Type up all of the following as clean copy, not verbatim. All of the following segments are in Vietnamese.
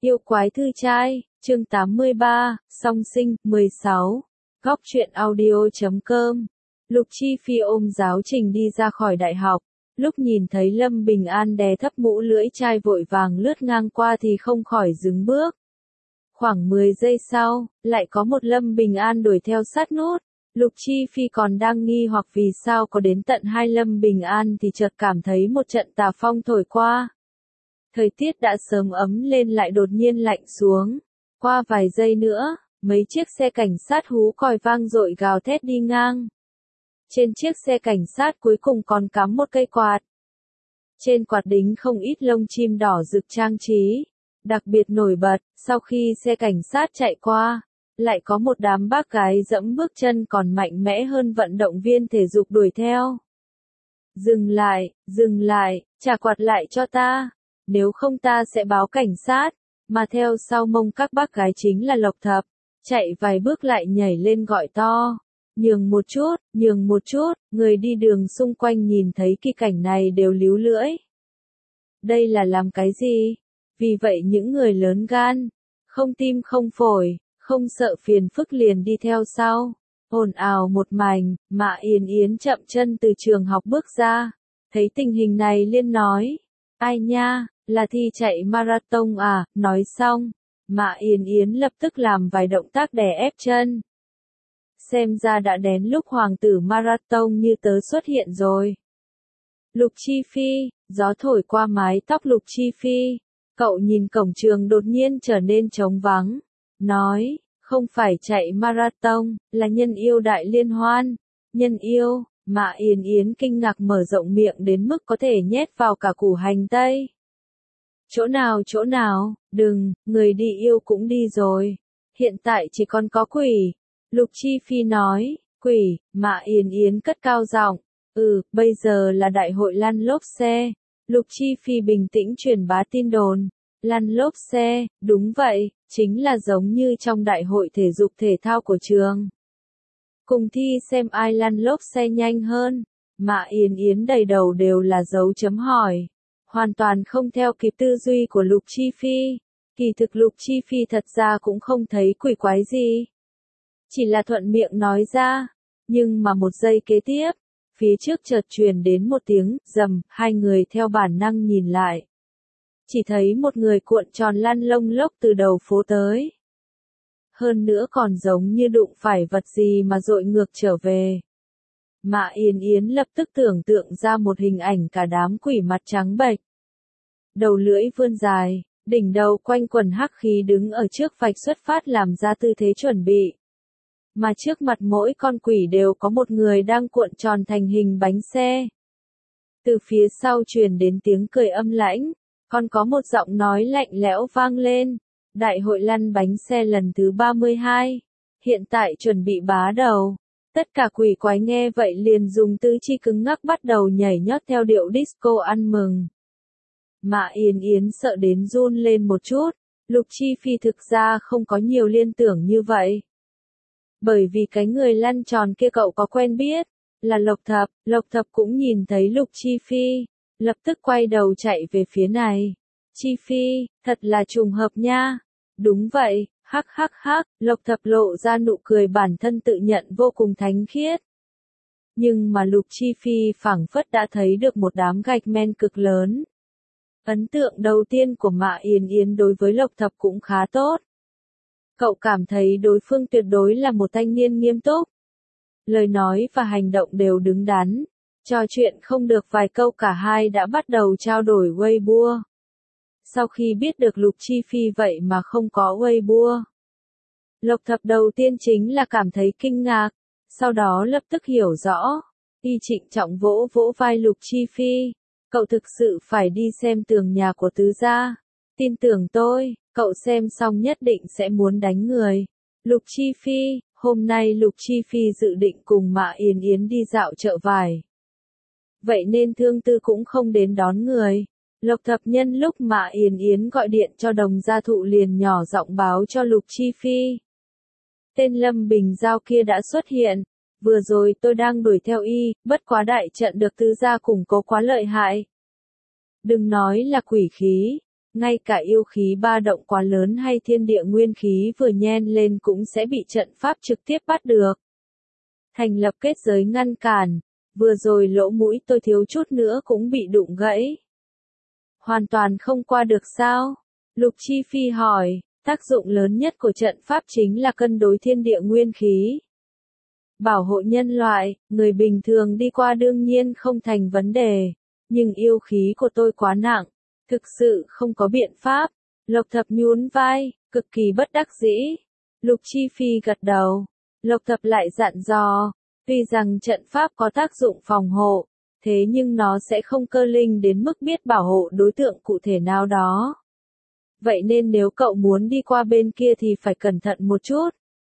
Yêu quái thư trai, chương 83, song sinh, 16. Góc truyện audio.com. Lục Chi Phi ôm giáo trình đi ra khỏi đại học. Lúc nhìn thấy Lâm Bình An đè thấp mũ lưỡi chai vội vàng lướt ngang qua thì không khỏi dừng bước. Khoảng 10 giây sau, lại có một Lâm Bình An đuổi theo sát nút. Lục Chi Phi còn đang nghi hoặc vì sao có đến tận 2 Lâm Bình An thì chợt cảm thấy một trận tà phong thổi qua. Thời tiết đã sớm ấm lên lại đột nhiên lạnh xuống. Qua vài giây nữa, mấy chiếc xe cảnh sát hú còi vang dội gào thét đi ngang. Trên chiếc xe cảnh sát cuối cùng còn cắm một cây quạt. Trên quạt đính không ít lông chim đỏ rực trang trí. Đặc biệt nổi bật, sau khi xe cảnh sát chạy qua, lại có một đám bác gái dẫm bước chân còn mạnh mẽ hơn vận động viên thể dục đuổi theo. Dừng lại, trả quạt lại cho ta. Nếu không ta sẽ báo cảnh sát, mà theo sau mông các bác gái chính là Lộc Thập, chạy vài bước lại nhảy lên gọi to, nhường một chút, người đi đường xung quanh nhìn thấy kỳ cảnh này đều líu lưỡi. Đây là làm cái gì? Vì vậy những người lớn gan, không tim không phổi, không sợ phiền phức liền đi theo sau, ồn ào một mảnh, Mạ Yến Yến chậm chân từ trường học bước ra, thấy tình hình này liền nói, ai nha, là thi chạy marathon à, nói xong, Mạ Yến Yến lập tức làm vài động tác đè ép chân. Xem ra đã đến lúc hoàng tử marathon như tớ xuất hiện rồi. Lục Chi Phi, gió thổi qua mái tóc Lục Chi Phi, cậu nhìn cổng trường đột nhiên trở nên trống vắng, nói, không phải chạy marathon, là nhân yêu đại liên hoan, nhân yêu. Mạ Yến Yến kinh ngạc mở rộng miệng đến mức có thể nhét vào cả củ hành tây. Chỗ nào, đừng, người đi yêu cũng đi rồi. Hiện tại chỉ còn có quỷ. Lục Chi Phi nói, quỷ, Mạ Yến Yến cất cao giọng, bây giờ là đại hội lăn lốp xe. Lục Chi Phi bình tĩnh truyền bá tin đồn. Lăn lốp xe, đúng vậy, chính là giống như trong đại hội thể dục thể thao của trường. Cùng thi xem ai lăn lốp xe nhanh hơn. Mạ Yến Yến đầy đầu đều là dấu chấm hỏi. Hoàn toàn không theo kịp tư duy của Lục Chi Phi. Kỳ thực Lục Chi Phi thật ra cũng không thấy quỷ quái gì. Chỉ là thuận miệng nói ra. Nhưng mà một giây kế tiếp, phía trước chợt truyền đến một tiếng rầm, hai người theo bản năng nhìn lại. Chỉ thấy một người cuộn tròn lăn lông lốc từ đầu phố tới. Hơn nữa còn giống như đụng phải vật gì mà dội ngược trở về. Mạ Yến Yến lập tức tưởng tượng ra một hình ảnh cả đám quỷ mặt trắng bệch. Đầu lưỡi vươn dài, đỉnh đầu quanh quần hắc khí đứng ở trước vạch xuất phát làm ra tư thế chuẩn bị. Mà trước mặt mỗi con quỷ đều có một người đang cuộn tròn thành hình bánh xe. Từ phía sau truyền đến tiếng cười âm lãnh, còn có một giọng nói lạnh lẽo vang lên. Đại hội lăn bánh xe lần thứ 32. Hiện tại chuẩn bị bá đầu. Tất cả quỷ quái nghe vậy liền dùng tứ chi cứng ngắc bắt đầu nhảy nhót theo điệu disco ăn mừng. Mạ Yến Yến sợ đến run lên một chút. Lục Chi Phi thực ra không có nhiều liên tưởng như vậy. Bởi vì cái người lăn tròn kia cậu có quen biết, là Lộc Thập cũng nhìn thấy Lục Chi Phi, lập tức quay đầu chạy về phía này. Chi Phi, thật là trùng hợp nha. Đúng vậy, hắc, Lộc Thập lộ ra nụ cười bản thân tự nhận vô cùng thánh khiết. Nhưng mà Lục Chi Phi phảng phất đã thấy được một đám gạch men cực lớn. Ấn tượng đầu tiên của Mạ Yến Yến đối với Lộc Thập cũng khá tốt. Cậu cảm thấy đối phương tuyệt đối là một thanh niên nghiêm túc. Lời nói và hành động đều đứng đắn. Trò chuyện không được vài câu cả hai đã bắt đầu trao đổi Weibo. Sau khi biết được Lục Chi Phi vậy mà không có Weibo, Lộc Thập đầu tiên chính là cảm thấy kinh ngạc, sau đó lập tức hiểu rõ. Y trịnh trọng vỗ vỗ vai Lục Chi Phi, cậu thực sự phải đi xem tường nhà của tứ gia. Tin tưởng tôi, cậu xem xong nhất định sẽ muốn đánh người. Lục Chi Phi, hôm nay Lục Chi Phi dự định cùng Mạ Yến Yến đi dạo chợ vải. Vậy nên Thương Tư cũng không đến đón người. Lộc Thập nhân lúc Mạ Yến Yến gọi điện cho Đồng Gia Thụ liền nhỏ giọng báo cho Lục Chi Phi. Tên Lâm Bình Giao kia đã xuất hiện. Vừa rồi tôi đang đuổi theo y, bất quá đại trận được tứ gia củng cố quá lợi hại. Đừng nói là quỷ khí, Ngay cả yêu khí ba động quá lớn hay thiên địa nguyên khí vừa nhen lên cũng sẽ bị trận pháp trực tiếp bắt được. Thành lập kết giới ngăn cản, vừa rồi lỗ mũi tôi thiếu chút nữa cũng bị đụng gãy. Hoàn toàn không qua được sao? Lục Chi Phi hỏi, tác dụng lớn nhất của trận pháp chính là cân đối thiên địa nguyên khí. Bảo hộ nhân loại, người bình thường đi qua đương nhiên không thành vấn đề, nhưng yêu khí của tôi quá nặng, thực sự không có biện pháp. Lộc Thập nhún vai, cực kỳ bất đắc dĩ. Lục Chi Phi gật đầu. Lộc Thập lại dặn dò, tuy rằng trận pháp có tác dụng phòng hộ, thế nhưng nó sẽ không cơ linh đến mức biết bảo hộ đối tượng cụ thể nào đó. Vậy nên nếu cậu muốn đi qua bên kia thì phải cẩn thận một chút.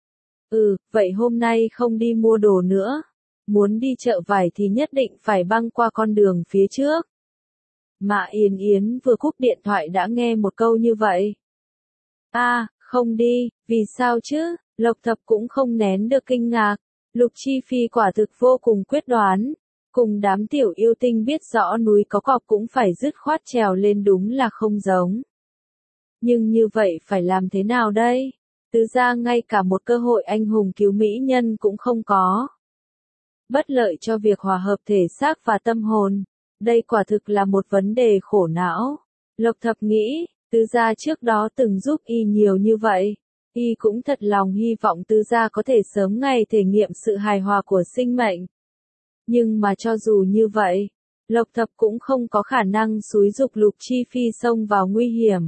Vậy hôm nay không đi mua đồ nữa. Muốn đi chợ vải thì nhất định phải băng qua con đường phía trước. Mã Yên Yến vừa cúp điện thoại đã nghe một câu như vậy. Không đi, vì sao chứ? Lộc Thập cũng không nén được kinh ngạc. Lục Chi Phi quả thực vô cùng quyết đoán. Cùng đám tiểu yêu tinh biết rõ núi có cọp cũng phải dứt khoát trèo lên đúng là không giống. Nhưng như vậy phải làm thế nào đây? Tứ gia ngay cả một cơ hội anh hùng cứu mỹ nhân cũng không có. Bất lợi cho việc hòa hợp thể xác và tâm hồn. Đây quả thực là một vấn đề khổ não. Lộc Thập nghĩ, tứ gia trước đó từng giúp y nhiều như vậy. Y cũng thật lòng hy vọng tứ gia có thể sớm ngày thể nghiệm sự hài hòa của sinh mệnh. Nhưng mà cho dù như vậy, Lộc Thập cũng không có khả năng xúi giục Lục Chi Phi xông vào nguy hiểm.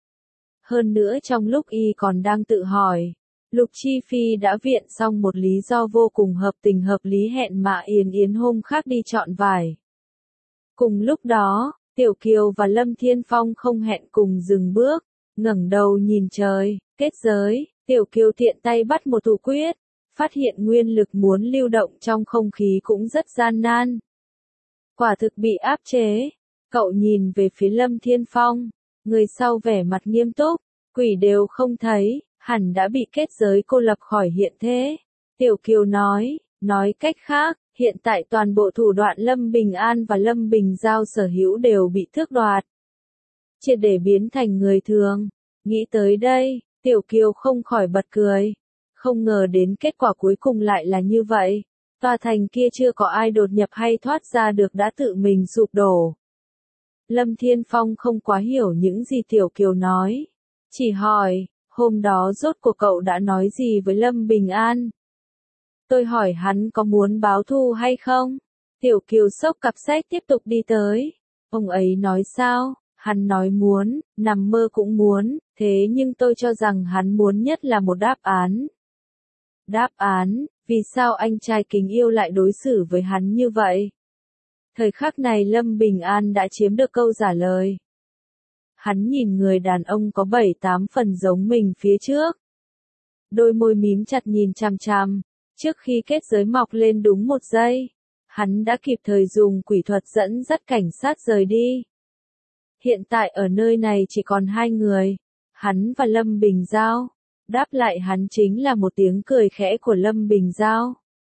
Hơn nữa trong lúc y còn đang tự hỏi, Lục Chi Phi đã viện xong một lý do vô cùng hợp tình hợp lý hẹn Mã Yên Yến hôm khác đi chọn vải. Cùng lúc đó, Tiểu Kiều và Lâm Thiên Phong không hẹn cùng dừng bước, ngẩng đầu nhìn trời, kết giới, Tiểu Kiều tiện tay bắt một thủ quyết, phát hiện nguyên lực muốn lưu động trong không khí cũng rất gian nan. Quả thực bị áp chế, cậu nhìn về phía Lâm Thiên Phong, người sau vẻ mặt nghiêm túc, quỷ đều không thấy, hẳn đã bị kết giới cô lập khỏi hiện thế. Tiểu Kiều nói cách khác, hiện tại toàn bộ thủ đoạn Lâm Bình An và Lâm Bình Giao sở hữu đều bị tước đoạt. Triệt để biến thành người thường. Nghĩ tới đây, Tiểu Kiều không khỏi bật cười. Không ngờ đến kết quả cuối cùng lại là như vậy. Tòa thành kia chưa có ai đột nhập hay thoát ra được đã tự mình sụp đổ. Lâm Thiên Phong không quá hiểu những gì Tiểu Kiều nói. Chỉ hỏi, hôm đó rốt cuộc cậu đã nói gì với Lâm Bình An? Tôi hỏi hắn có muốn báo thù hay không? Tiểu Kiều xốc cặp sách tiếp tục đi tới. Ông ấy nói sao? Hắn nói muốn, nằm mơ cũng muốn, thế nhưng tôi cho rằng hắn muốn nhất là một đáp án. Đáp án, vì sao anh trai kính yêu lại đối xử với hắn như vậy? Thời khắc này Lâm Bình An đã chiếm được câu trả lời. Hắn nhìn người đàn ông có 7-8 phần giống mình phía trước. Đôi môi mím chặt nhìn chằm chằm. Trước khi kết giới mọc lên đúng 1 giây, hắn đã kịp thời dùng quỷ thuật dẫn dắt cảnh sát rời đi. Hiện tại ở nơi này chỉ còn 2 người, hắn và Lâm Bình Giao. Đáp lại hắn chính là một tiếng cười khẽ của Lâm Bình Giao.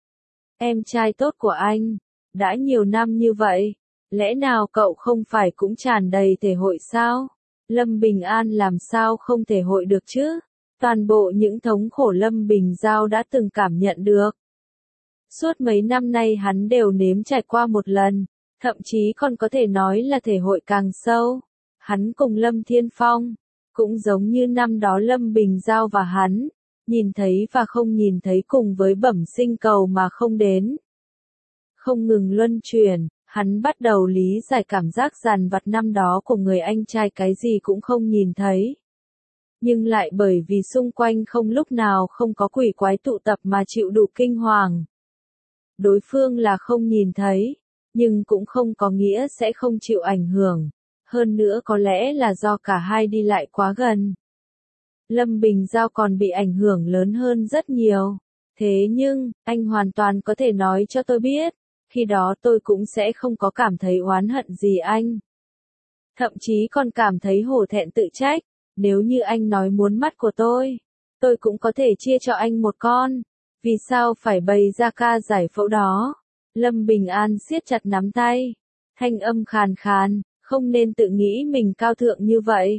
Em trai tốt của anh, đã nhiều năm như vậy, lẽ nào cậu không phải cũng tràn đầy thể hội sao? Lâm Bình An làm sao không thể hội được chứ? Toàn bộ những thống khổ Lâm Bình Giao đã từng cảm nhận được. Suốt mấy năm nay hắn đều nếm trải qua một lần, thậm chí còn có thể nói là thể hội càng sâu. Hắn cùng Lâm Thiên Phong, cũng giống như năm đó Lâm Bình Giao và hắn, nhìn thấy và không nhìn thấy cùng với bẩm sinh cầu mà không đến. Không ngừng luân chuyển, hắn bắt đầu lý giải cảm giác dằn vặt năm đó của người anh trai cái gì cũng không nhìn thấy. Nhưng lại bởi vì xung quanh không lúc nào không có quỷ quái tụ tập mà chịu đủ kinh hoàng. Đối phương là không nhìn thấy, nhưng cũng không có nghĩa sẽ không chịu ảnh hưởng. Hơn nữa có lẽ là do cả hai đi lại quá gần. Lâm Bình Giao còn bị ảnh hưởng lớn hơn rất nhiều. Thế nhưng, anh hoàn toàn có thể nói cho tôi biết, khi đó tôi cũng sẽ không có cảm thấy oán hận gì anh. Thậm chí còn cảm thấy hổ thẹn tự trách, nếu như anh nói muốn mắt của tôi cũng có thể chia cho anh một con. Vì sao phải bày ra ca giải phẫu đó? Lâm Bình An siết chặt nắm tay, thanh âm khàn khàn, không nên tự nghĩ mình cao thượng như vậy.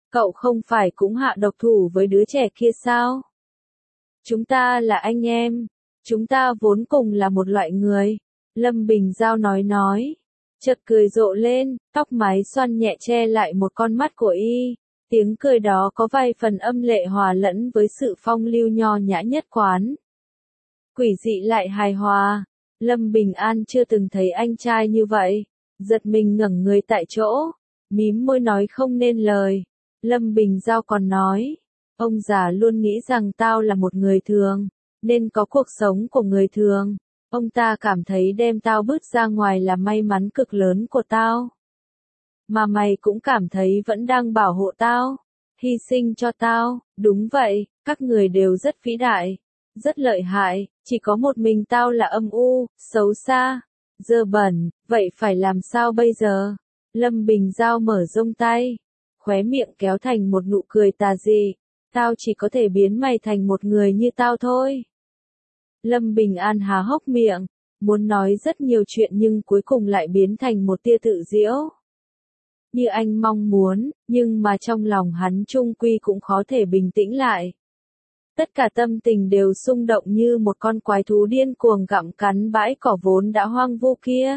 Cậu không phải cũng hạ độc thủ với đứa trẻ kia sao? Chúng ta là anh em. Chúng ta vốn cùng là một loại người. Lâm Bình Giao nói. Chợt cười rộ lên, tóc mái xoăn nhẹ che lại một con mắt của y. Tiếng cười đó có vài phần âm lệ hòa lẫn với sự phong lưu nho nhã nhất quán. Quỷ dị lại hài hòa. Lâm Bình An chưa từng thấy anh trai như vậy. Giật mình ngẩng người tại chỗ. Mím môi nói không nên lời. Lâm Bình Giao còn nói. Ông già luôn nghĩ rằng tao là một người thường. Nên có cuộc sống của người thường. Ông ta cảm thấy đem tao bước ra ngoài là may mắn cực lớn của tao. Mà mày cũng cảm thấy vẫn đang bảo hộ tao. Hy sinh cho tao. Đúng vậy, các người đều rất vĩ đại. Rất lợi hại, chỉ có một mình tao là âm u, xấu xa, dơ bẩn, vậy phải làm sao bây giờ? Lâm Bình Giao mở rông tay, khóe miệng kéo thành một nụ cười tà dị, tao chỉ có thể biến mày thành một người như tao thôi. Lâm Bình An há hốc miệng, muốn nói rất nhiều chuyện nhưng cuối cùng lại biến thành một tia tự giễu. Như anh mong muốn, nhưng mà trong lòng hắn chung quy cũng khó thể bình tĩnh lại. Tất cả tâm tình đều xung động như một con quái thú điên cuồng gặm cắn bãi cỏ vốn đã hoang vu kia.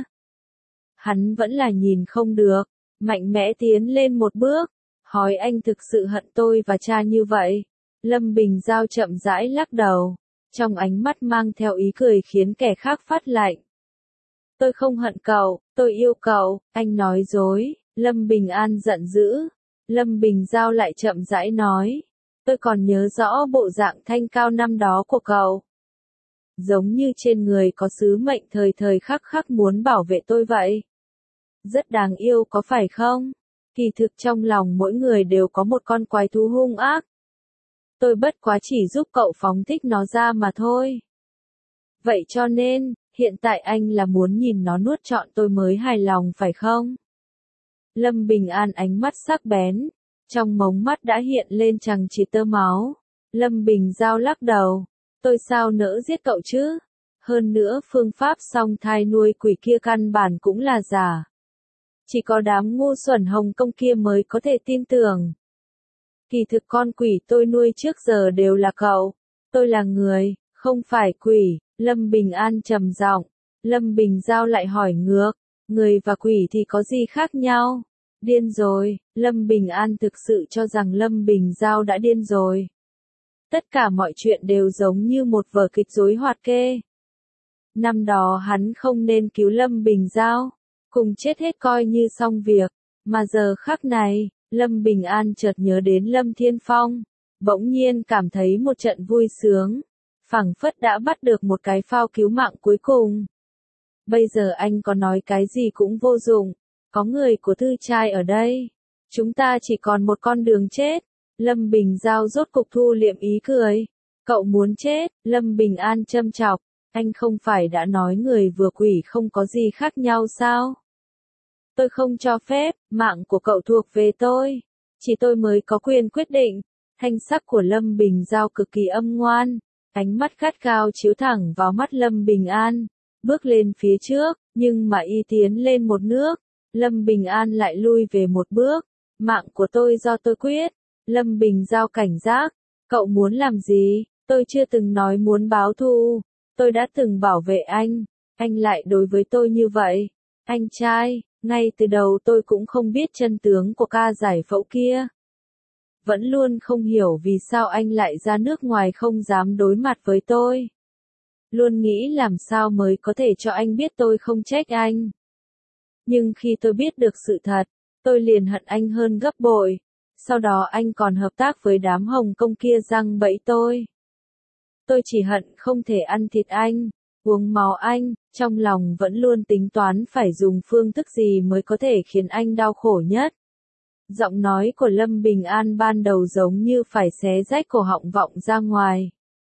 Hắn vẫn là nhìn không được, mạnh mẽ tiến lên một bước, hỏi anh thực sự hận tôi và cha như vậy. Lâm Bình Giao chậm rãi lắc đầu, trong ánh mắt mang theo ý cười khiến kẻ khác phát lạnh. Tôi không hận cậu, tôi yêu cậu, anh nói dối. Lâm Bình An giận dữ. Lâm Bình Giao lại chậm rãi nói. Tôi còn nhớ rõ bộ dạng thanh cao năm đó của cậu. Giống như trên người có sứ mệnh thời thời khắc khắc muốn bảo vệ tôi vậy. Rất đáng yêu có phải không? Kỳ thực trong lòng mỗi người đều có một con quái thú hung ác. Tôi bất quá chỉ giúp cậu phóng thích nó ra mà thôi. Vậy cho nên, hiện tại anh là muốn nhìn nó nuốt trọn tôi mới hài lòng phải không? Lâm Bình An ánh mắt sắc bén. Trong mống mắt đã hiện lên chằng chịt tơ máu. Lâm Bình Giao lắc đầu. Tôi sao nỡ giết cậu chứ? Hơn nữa phương pháp song thai nuôi quỷ kia căn bản cũng là giả. Chỉ có đám ngu xuẩn Hồng Kông kia mới có thể tin tưởng. Kỳ thực con quỷ tôi nuôi trước giờ đều là cậu. Tôi là người, không phải quỷ. Lâm Bình An trầm giọng. Lâm Bình Giao lại hỏi ngược. Người và quỷ thì có gì khác nhau? Điên rồi, Lâm Bình An thực sự cho rằng Lâm Bình Giao đã điên rồi. Tất cả mọi chuyện đều giống như một vở kịch rối hoạt kê. Năm đó hắn không nên cứu Lâm Bình Giao, cùng chết hết coi như xong việc, mà giờ khắc này, Lâm Bình An chợt nhớ đến Lâm Thiên Phong, bỗng nhiên cảm thấy một trận vui sướng, phảng phất đã bắt được một cái phao cứu mạng cuối cùng. Bây giờ anh có nói cái gì cũng vô dụng. Có người của Thư Trai ở đây. Chúng ta chỉ còn một con đường chết. Lâm Bình Giao rốt cục thu liệm ý cười. Cậu muốn chết, Lâm Bình An châm chọc. Anh không phải đã nói người vừa quỷ không có gì khác nhau sao? Tôi không cho phép, mạng của cậu thuộc về tôi. Chỉ tôi mới có quyền quyết định. Thanh sắc của Lâm Bình Giao cực kỳ âm ngoan. Ánh mắt gắt gao chiếu thẳng vào mắt Lâm Bình An. Bước lên phía trước, nhưng mà y tiến lên một nước. Lâm Bình An lại lui về một bước. Mạng của tôi do tôi quyết. Lâm Bình Giao cảnh giác. Cậu muốn làm gì? Tôi chưa từng nói muốn báo thù. Tôi đã từng bảo vệ anh. Anh lại đối với tôi như vậy. Anh trai, ngay từ đầu tôi cũng không biết chân tướng của ca giải phẫu kia. Vẫn luôn không hiểu vì sao anh lại ra nước ngoài không dám đối mặt với tôi. Luôn nghĩ làm sao mới có thể cho anh biết tôi không trách anh. Nhưng khi tôi biết được sự thật, tôi liền hận anh hơn gấp bội. Sau đó anh còn hợp tác với đám Hồng Kông kia giăng bẫy tôi. Tôi chỉ hận không thể ăn thịt anh, uống máu anh, trong lòng vẫn luôn tính toán phải dùng phương thức gì mới có thể khiến anh đau khổ nhất. Giọng nói của Lâm Bình An ban đầu giống như phải xé rách cổ họng vọng ra ngoài.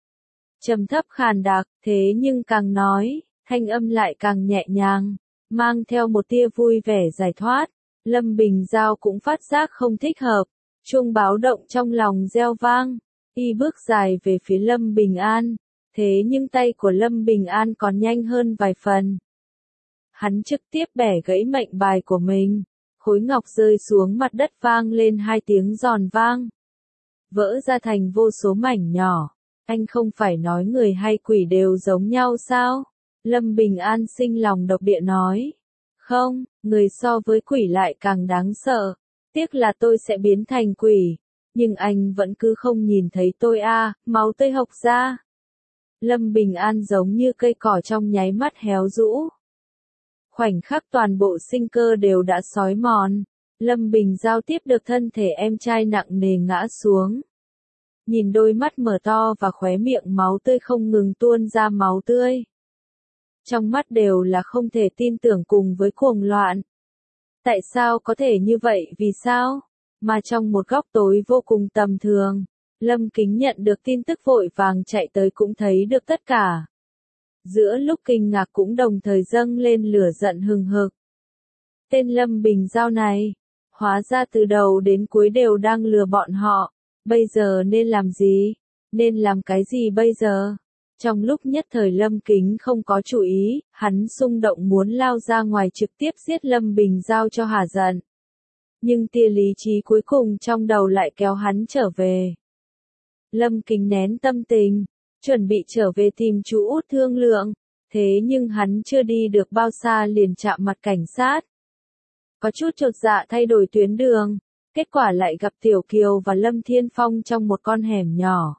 Trầm thấp khàn đặc, thế nhưng càng nói, thanh âm lại càng nhẹ nhàng, mang theo một tia vui vẻ giải thoát. Lâm Bình Giao cũng phát giác không thích hợp, chuông báo động trong lòng reo vang, y bước dài về phía Lâm Bình An, thế nhưng tay của Lâm Bình An còn nhanh hơn vài phần. Hắn trực tiếp bẻ gãy mệnh bài của mình, khối ngọc rơi xuống mặt đất vang lên 2 tiếng giòn vang. Vỡ ra thành vô số mảnh nhỏ. Anh không phải nói người hay quỷ đều giống nhau sao? Lâm Bình An sinh lòng độc địa nói. Không, người so với quỷ lại càng đáng sợ. Tiếc là tôi sẽ biến thành quỷ. Nhưng anh vẫn cứ không nhìn thấy tôi à, máu tươi hộc ra. Lâm Bình An giống như cây cỏ trong nháy mắt héo rũ. Khoảnh khắc toàn bộ sinh cơ đều đã xói mòn. Lâm Bình giao tiếp được thân thể em trai nặng nề ngã xuống. Nhìn đôi mắt mở to và khóe miệng máu tươi không ngừng tuôn ra máu tươi. Trong mắt đều là không thể tin tưởng cùng với cuồng loạn. Tại sao có thể như vậy, vì sao? Mà trong một góc tối vô cùng tầm thường, Lâm Kính nhận được tin tức vội vàng chạy tới cũng thấy được tất cả. Giữa lúc kinh ngạc cũng đồng thời dâng lên lửa giận hừng hực. Tên Lâm Bình Giao này, hóa ra từ đầu đến cuối đều đang lừa bọn họ. Bây giờ nên làm gì? Nên làm cái gì bây giờ? Trong lúc nhất thời Lâm Kính không có chú ý, hắn xung động muốn lao ra ngoài trực tiếp giết Lâm Bình Giao cho hả giận. Nhưng tia lý trí cuối cùng trong đầu lại kéo hắn trở về. Lâm Kính nén tâm tình, chuẩn bị trở về tìm chú Út thương lượng. Thế nhưng hắn chưa đi được bao xa liền chạm mặt cảnh sát. Có chút chột dạ thay đổi tuyến đường. Kết quả lại gặp Tiểu Kiều và Lâm Thiên Phong trong một con hẻm nhỏ.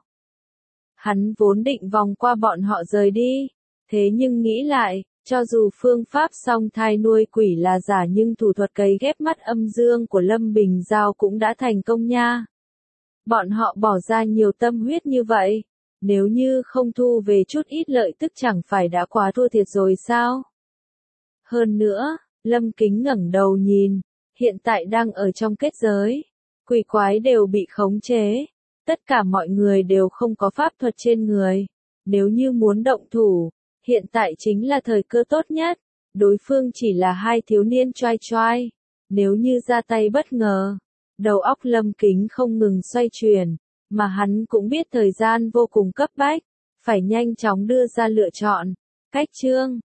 Hắn vốn định vòng qua bọn họ rời đi. Thế nhưng nghĩ lại, cho dù phương pháp song thai nuôi quỷ là giả nhưng thủ thuật cấy ghép mắt âm dương của Lâm Bình Giao cũng đã thành công nha. Bọn họ bỏ ra nhiều tâm huyết như vậy. Nếu như không thu về chút ít lợi tức chẳng phải đã quá thua thiệt rồi sao? Hơn nữa, Lâm Kính ngẩng đầu nhìn. Hiện tại đang ở trong kết giới. Quỷ quái đều bị khống chế. Tất cả mọi người đều không có pháp thuật trên người. Nếu như muốn động thủ, hiện tại chính là thời cơ tốt nhất. Đối phương chỉ là 2 thiếu niên choai choai. Nếu như ra tay bất ngờ, đầu óc Lâm Kính không ngừng xoay chuyển. Mà hắn cũng biết thời gian vô cùng cấp bách. Phải nhanh chóng đưa ra lựa chọn. Cách chương